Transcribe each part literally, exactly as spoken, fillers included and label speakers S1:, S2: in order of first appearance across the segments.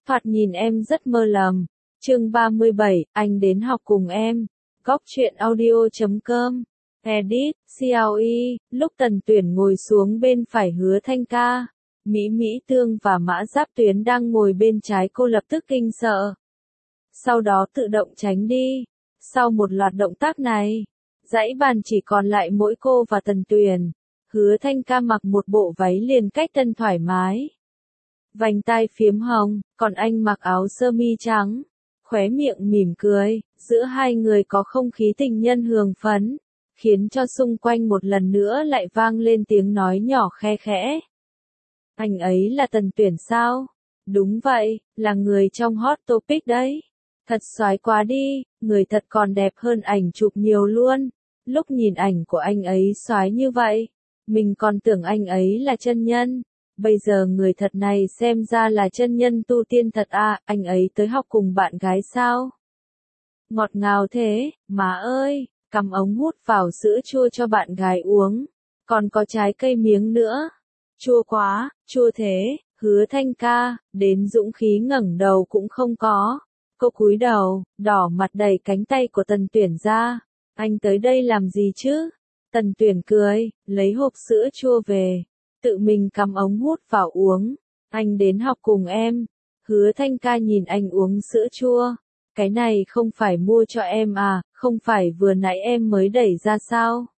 S1: Thoạt nhìn em rất mơ lầm. Chương ba mươi bảy, anh đến học cùng em. Góc truyện audio chấm com. Edit, xê lờ e, lúc Tần Tuyển ngồi xuống bên phải Hứa Thanh Ca, Mỹ Mỹ Tương và Mã Giáp Tuyến đang ngồi bên trái cô lập tức kinh sợ. Sau đó tự động tránh đi. Sau một loạt động tác này, dãy bàn chỉ còn lại mỗi cô và Tần Tuyển. Hứa Thanh Ca mặc một bộ váy liền cách tân thoải mái. Vành tai phiếm hồng, còn anh mặc áo sơ mi trắng. Khóe miệng mỉm cười, giữa hai người có không khí tình nhân hương phấn, khiến cho xung quanh một lần nữa lại vang lên tiếng nói nhỏ khe khẽ. Anh ấy là Tần Tuyển sao? Đúng vậy, là người trong hot topic đấy. Thật soái quá đi, người thật còn đẹp hơn ảnh chụp nhiều luôn. Lúc nhìn ảnh của anh ấy soái như vậy, mình còn tưởng anh ấy là chân nhân. Bây giờ người thật này xem ra là chân nhân tu tiên thật à, anh ấy tới học cùng bạn gái sao? Ngọt ngào thế, má ơi, cắm ống hút vào sữa chua cho bạn gái uống. Còn có trái cây miếng nữa. Chua quá, chua thế, Hứa Thanh Ca, đến dũng khí ngẩng đầu cũng không có. Cô cúi đầu, đỏ mặt đẩy cánh tay của Tần Tuyển ra. Anh tới đây làm gì chứ? Tần Tuyển cười, lấy hộp sữa chua về. Tự mình cắm ống hút vào uống. Anh đến học cùng em. Hứa Thanh Ca nhìn anh uống sữa chua. Cái này không phải mua cho em à, không phải vừa nãy em mới đẩy ra sao?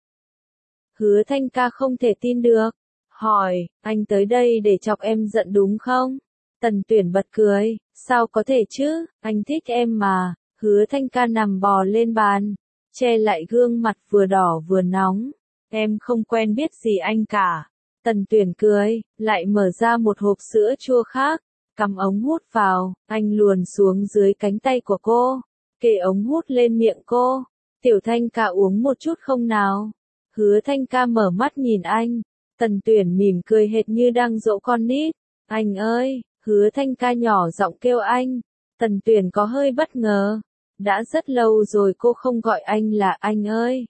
S1: Hứa Thanh Ca không thể tin được. Hỏi, anh tới đây để chọc em giận đúng không? Tần Tuyển bật cười, sao có thể chứ, anh thích em mà. Hứa Thanh Ca nằm bò lên bàn, che lại gương mặt vừa đỏ vừa nóng. Em không quen biết gì anh cả. Tần Tuyển cười, lại mở ra một hộp sữa chua khác, cắm ống hút vào, anh luồn xuống dưới cánh tay của cô, kề ống hút lên miệng cô. Tiểu Thanh Ca uống một chút không nào? Hứa Thanh Ca mở mắt nhìn anh, Tần Tuyển mỉm cười hệt như đang dỗ con nít. Anh ơi, Hứa Thanh Ca nhỏ giọng kêu anh. Tần Tuyển có hơi bất ngờ, đã rất lâu rồi cô không gọi anh là anh ơi.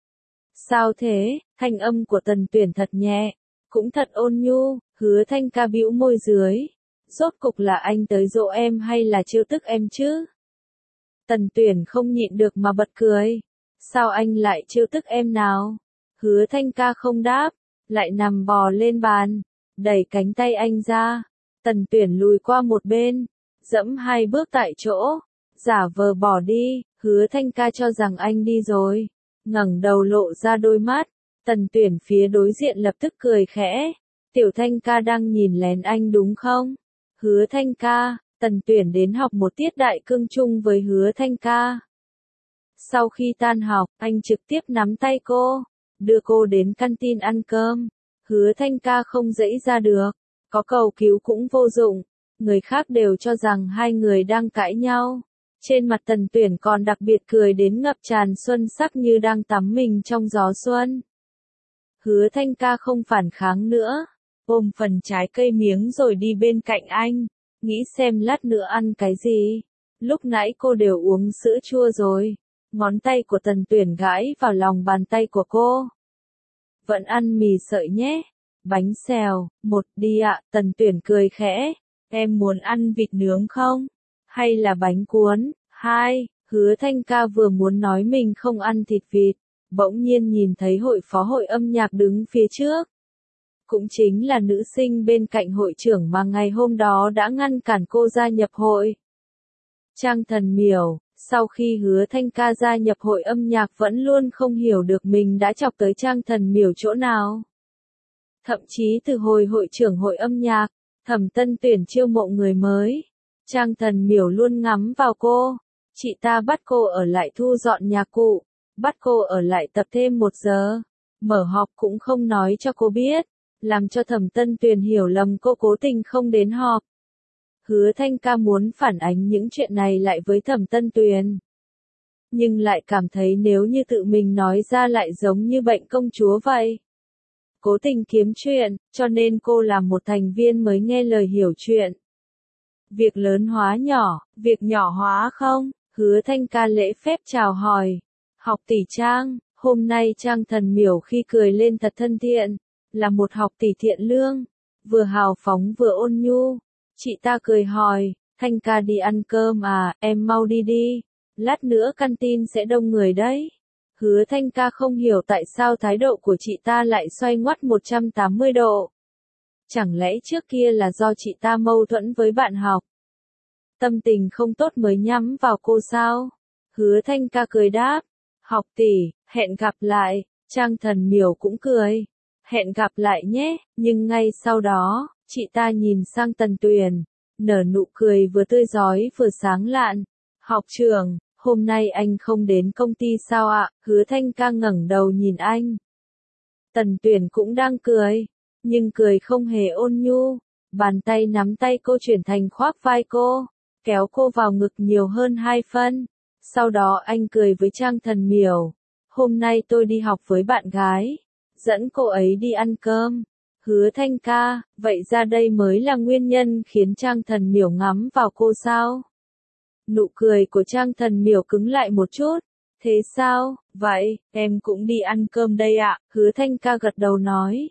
S1: Sao thế? Thanh âm của Tần Tuyển thật nhẹ, cũng thật ôn nhu. Hứa Thanh Ca bĩu môi dưới. Rốt cục là anh tới dỗ em hay là trêu tức em chứ? Tần Tuyển không nhịn được mà bật cười. Sao anh lại trêu tức em nào? Hứa Thanh Ca không đáp, lại nằm bò lên bàn, đẩy cánh tay anh ra. Tần Tuyển lùi qua một bên, dẫm hai bước tại chỗ, giả vờ bỏ đi. Hứa Thanh Ca cho rằng anh đi rồi, ngẩng đầu lộ ra đôi mắt. Tần Tuyển phía đối diện lập tức cười khẽ. Tiểu Thanh Ca đang nhìn lén anh đúng không? Hứa Thanh Ca, Tần Tuyển đến học một tiết đại cương chung với Hứa Thanh Ca. Sau khi tan học, anh trực tiếp nắm tay cô, đưa cô đến canteen ăn cơm. Hứa Thanh Ca không dãy ra được, có cầu cứu cũng vô dụng, người khác đều cho rằng hai người đang cãi nhau. Trên mặt Tần Tuyển còn đặc biệt cười đến ngập tràn xuân sắc như đang tắm mình trong gió xuân. Hứa Thanh Ca không phản kháng nữa, ôm phần trái cây miếng rồi đi bên cạnh anh, nghĩ xem lát nữa ăn cái gì. Lúc nãy cô đều uống sữa chua rồi. Ngón tay của Tần Tuyển gãi vào lòng bàn tay của cô. Vẫn ăn mì sợi nhé. Bánh xèo, một đi ạ. Tần Tuyển cười khẽ. Em muốn ăn vịt nướng không? Hay là bánh cuốn? Hai, Hứa Thanh Ca vừa muốn nói mình không ăn thịt vịt, bỗng nhiên nhìn thấy hội phó hội âm nhạc đứng phía trước. Cũng chính là nữ sinh bên cạnh hội trưởng mà ngày hôm đó đã ngăn cản cô gia nhập hội. Trang Thần Miểu, sau khi Hứa Thanh Ca gia nhập hội âm nhạc vẫn luôn không hiểu được mình đã chọc tới Trang Thần Miểu chỗ nào. Thậm chí từ hồi hội trưởng hội âm nhạc, Thẩm Tân Tuyển chiêu mộ người mới, Trang Thần Miểu luôn ngắm vào cô. Chị ta bắt cô ở lại thu dọn nhà cụ, bắt cô ở lại tập thêm một giờ, mở họp cũng không nói cho cô biết, làm cho Thẩm Tân Tuyển hiểu lầm cô cố tình không đến họp. Hứa Thanh Ca muốn phản ánh những chuyện này lại với Thẩm Tân Tuyển, nhưng lại cảm thấy nếu như tự mình nói ra lại giống như bệnh công chúa vậy. Cố tình kiếm chuyện, cho nên cô làm một thành viên mới nghe lời hiểu chuyện. Việc lớn hóa nhỏ, việc nhỏ hóa không? Hứa Thanh Ca lễ phép chào hỏi. Học tỷ Trang, hôm nay Trang Thần Miểu khi cười lên thật thân thiện, là một học tỷ thiện lương, vừa hào phóng vừa ôn nhu. Chị ta cười hỏi, Thanh ca đi ăn cơm à, em mau đi đi. Lát nữa căn tin sẽ đông người đấy. Hứa Thanh ca không hiểu tại sao thái độ của chị ta lại xoay ngoắt một trăm tám mươi độ. Chẳng lẽ trước kia là do chị ta mâu thuẫn với bạn học? Tâm tình không tốt mới nhắm vào cô sao? Hứa Thanh ca cười đáp. Học tỷ, hẹn gặp lại. Trang Thần Miểu cũng cười. Hẹn gặp lại nhé, nhưng ngay sau đó, chị ta nhìn sang Tần Tuyền, nở nụ cười vừa tươi rói vừa sáng lạn. Học trưởng, hôm nay anh không đến công ty sao ạ? Hứa Thanh ca ngẩng đầu nhìn anh. Tần Tuyền cũng đang cười, nhưng cười không hề ôn nhu. Bàn tay nắm tay cô chuyển thành khoác vai cô, kéo cô vào ngực nhiều hơn hai phân. Sau đó anh cười với Trang Thần Miểu. Hôm nay tôi đi học với bạn gái, dẫn cô ấy đi ăn cơm. Hứa Thanh ca, vậy ra đây mới là nguyên nhân khiến Trang Thần Miểu ngắm vào cô sao? Nụ cười của Trang Thần Miểu cứng lại một chút. Thế sao, vậy, em cũng đi ăn cơm đây ạ, Hứa Thanh ca gật đầu nói.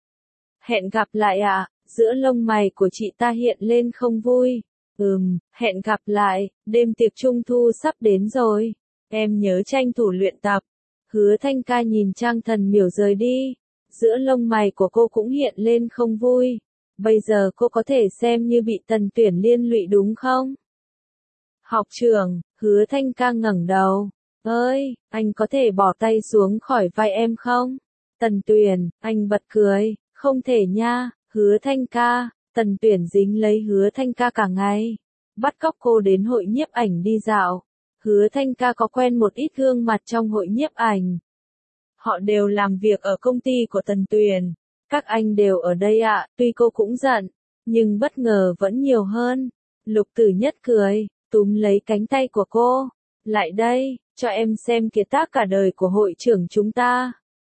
S1: Hẹn gặp lại ạ, giữa lông mày của chị ta hiện lên không vui. Ừm, hẹn gặp lại, đêm tiệc trung thu sắp đến rồi. Em nhớ tranh thủ luyện tập. Hứa Thanh ca nhìn Trang Thần Miểu rời đi. Giữa lông mày của cô cũng hiện lên không vui. Bây giờ cô có thể xem như bị Tần Tuyển liên lụy đúng không? Học trưởng, Hứa Thanh ca ngẩng đầu. Ơi, anh có thể bỏ tay xuống khỏi vai em không? Tần Tuyển, anh bật cười. Không thể nha, Hứa Thanh ca. Tần Tuyển dính lấy Hứa Thanh ca cả ngày. Bắt cóc cô đến hội nhiếp ảnh đi dạo. Hứa Thanh ca có quen một ít gương mặt trong hội nhiếp ảnh. Họ đều làm việc ở công ty của Tần Tuyền. Các anh đều ở đây ạ, à, tuy cô cũng giận, nhưng bất ngờ vẫn nhiều hơn. Lục Tử Nhất cười, túm lấy cánh tay của cô. Lại đây, cho em xem kiệt tác cả đời của hội trưởng chúng ta.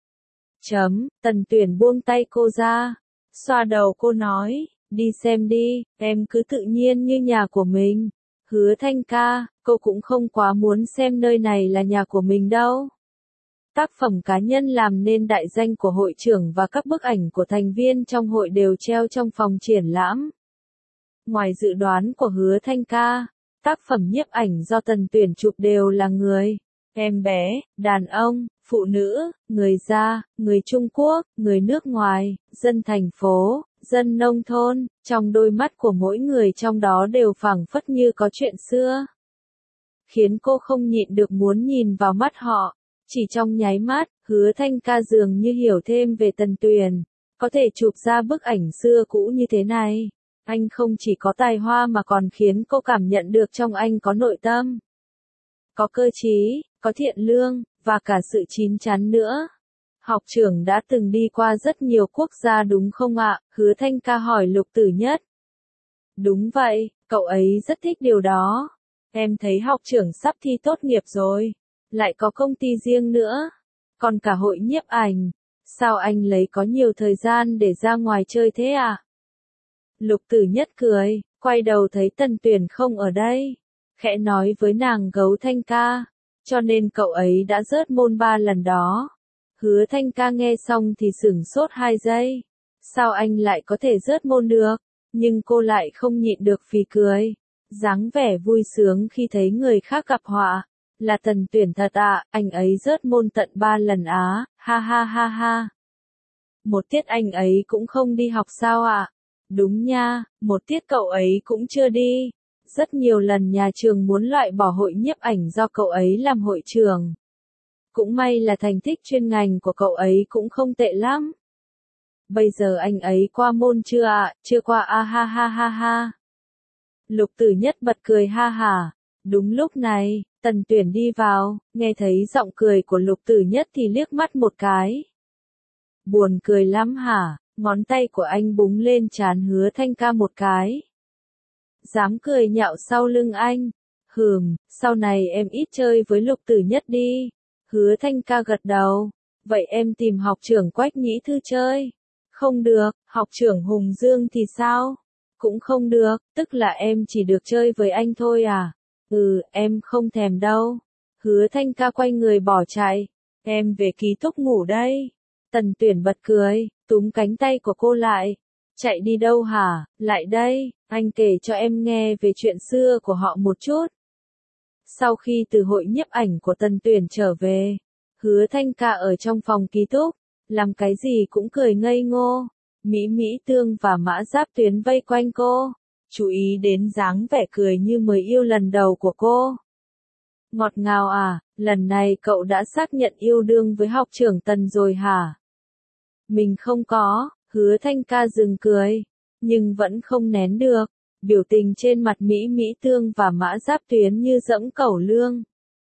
S1: Chấm, Tần Tuyền buông tay cô ra. Xoa đầu cô nói, đi xem đi, em cứ tự nhiên như nhà của mình. Hứa Thanh ca, cô cũng không quá muốn xem nơi này là nhà của mình đâu. Tác phẩm cá nhân làm nên đại danh của hội trưởng và các bức ảnh của thành viên trong hội đều treo trong phòng triển lãm. Ngoài dự đoán của Hứa Thanh ca, tác phẩm nhiếp ảnh do Tần Tuyển chụp đều là người, em bé, đàn ông, phụ nữ, người già, người Trung Quốc, người nước ngoài, dân thành phố, dân nông thôn, trong đôi mắt của mỗi người trong đó đều phảng phất như có chuyện xưa. Khiến cô không nhịn được muốn nhìn vào mắt họ. Chỉ trong nháy mắt, Hứa Thanh ca dường như hiểu thêm về Tần Tuyền. Có thể chụp ra bức ảnh xưa cũ như thế này. Anh không chỉ có tài hoa mà còn khiến cô cảm nhận được trong anh có nội tâm. Có cơ trí, có thiện lương, và cả sự chín chắn nữa. Học trưởng đã từng đi qua rất nhiều quốc gia đúng không ạ? Hứa Thanh ca hỏi Lục Tử Nhất. Đúng vậy, cậu ấy rất thích điều đó. Em thấy học trưởng sắp thi tốt nghiệp rồi. Lại có công ty riêng nữa. Còn cả hội nhiếp ảnh. Sao anh lấy có nhiều thời gian để ra ngoài chơi thế à? Lục Tử Nhất cười, quay đầu thấy Tần Tuyển không ở đây. Khẽ nói với nàng Gấu Thanh ca. Cho nên cậu ấy đã rớt môn ba lần đó. Hứa Thanh ca nghe xong thì sửng sốt hai giây. Sao anh lại có thể rớt môn được? Nhưng cô lại không nhịn được phì cười. Dáng vẻ vui sướng khi thấy người khác gặp họa. Là Tần Tuyển thật ạ, à, anh ấy rớt môn tận ba lần á, ha ha ha ha. Một tiết anh ấy cũng không đi học sao ạ? À? Đúng nha, một tiết cậu ấy cũng chưa đi. Rất nhiều lần nhà trường muốn loại bỏ hội nhiếp ảnh do cậu ấy làm hội trưởng. Cũng may là thành tích chuyên ngành của cậu ấy cũng không tệ lắm. Bây giờ anh ấy qua môn chưa ạ? À? Chưa qua a à, ha ha ha ha. Lục Tử Nhất bật cười ha hả. Đúng lúc này, Tần Tuyển đi vào, nghe thấy giọng cười của Lục Tử Nhất thì liếc mắt một cái. Buồn cười lắm hả? Ngón tay của anh búng lên trán Hứa Thanh ca một cái. Dám cười nhạo sau lưng anh. Hừm, sau này em ít chơi với Lục Tử Nhất đi. Hứa Thanh ca gật đầu. Vậy em tìm học trưởng Quách Nhĩ Thư chơi. Không được, học trưởng Hùng Dương thì sao? Cũng không được, tức là em chỉ được chơi với anh thôi à? Ừ, em không thèm đâu. Hứa Thanh ca quay người bỏ chạy. Em về ký túc ngủ đây. Tần Tuyển bật cười, túm cánh tay của cô lại. Chạy đi đâu hả? Lại đây, anh kể cho em nghe về chuyện xưa của họ một chút. Sau khi từ hội nhiếp ảnh của Tần Tuyển trở về, Hứa Thanh Ca ở trong phòng ký túc, làm cái gì cũng cười ngây ngô. Mỹ Mỹ Tương và Mã Giáp Tuyến vây quanh cô, chú ý đến dáng vẻ cười như mới yêu lần đầu của cô. Ngọt ngào à, lần này cậu đã xác nhận yêu đương với học trưởng Tần rồi hả? Mình không có, Hứa Thanh Ca dừng cười, nhưng vẫn không nén được. Biểu tình trên mặt Mỹ Mỹ Tương và Mã Giáp Tuyến như dẫm cẩu lương.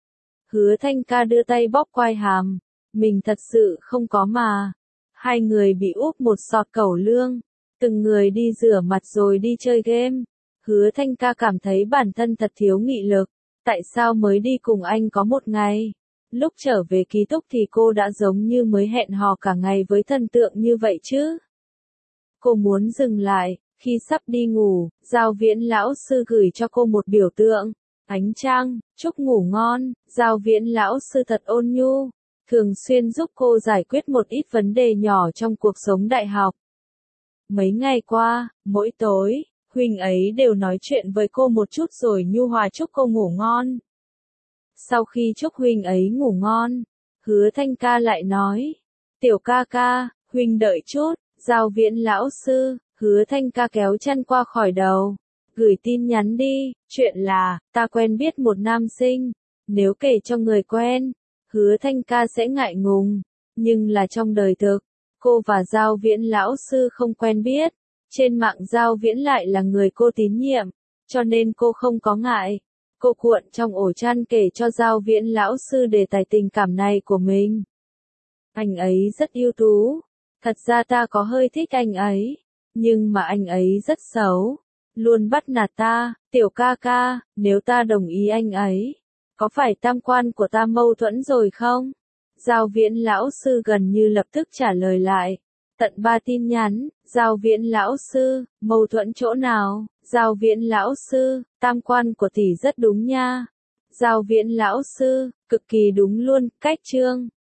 S1: Hứa Thanh Ca đưa tay bóp quai hàm. Mình thật sự không có mà. Hai người bị úp một sọt cẩu lương. Từng người đi rửa mặt rồi đi chơi game. Hứa Thanh Ca cảm thấy bản thân thật thiếu nghị lực. Tại sao mới đi cùng anh có một ngày? Lúc trở về ký túc thì cô đã giống như mới hẹn hò cả ngày với thần tượng như vậy chứ. Cô muốn dừng lại. Khi sắp đi ngủ, Giao Viễn lão sư gửi cho cô một biểu tượng. Ánh trăng, chúc ngủ ngon. Giao Viễn lão sư thật ôn nhu, thường xuyên giúp cô giải quyết một ít vấn đề nhỏ trong cuộc sống đại học. Mấy ngày qua, mỗi tối, huynh ấy đều nói chuyện với cô một chút rồi nhu hòa chúc cô ngủ ngon. Sau khi chúc huynh ấy ngủ ngon, Hứa Thanh Ca lại nói, tiểu ca ca, huynh đợi chút. Giao Viễn lão sư, Hứa Thanh Ca kéo chăn qua khỏi đầu, gửi tin nhắn đi, chuyện là, ta quen biết một nam sinh, nếu kể cho người quen, Hứa Thanh Ca sẽ ngại ngùng, nhưng là trong đời thực, cô và Giao Viễn lão sư không quen biết, trên mạng Giao Viễn lại là người cô tín nhiệm, cho nên cô không có ngại. Cô cuộn trong ổ chăn kể cho Giao Viễn lão sư đề tài tình cảm này của mình. Anh ấy rất ưu tú, thật ra ta có hơi thích anh ấy. Nhưng mà anh ấy rất xấu, luôn bắt nạt ta, tiểu ca ca, nếu ta đồng ý anh ấy, có phải tam quan của ta mâu thuẫn rồi không? Giao Viễn lão sư gần như lập tức trả lời lại, tận ba tin nhắn. Giao Viễn lão sư, mâu thuẫn chỗ nào? Giao Viễn lão sư, tam quan của tỷ rất đúng nha. Giao Viễn lão sư, cực kỳ đúng luôn, cách chương.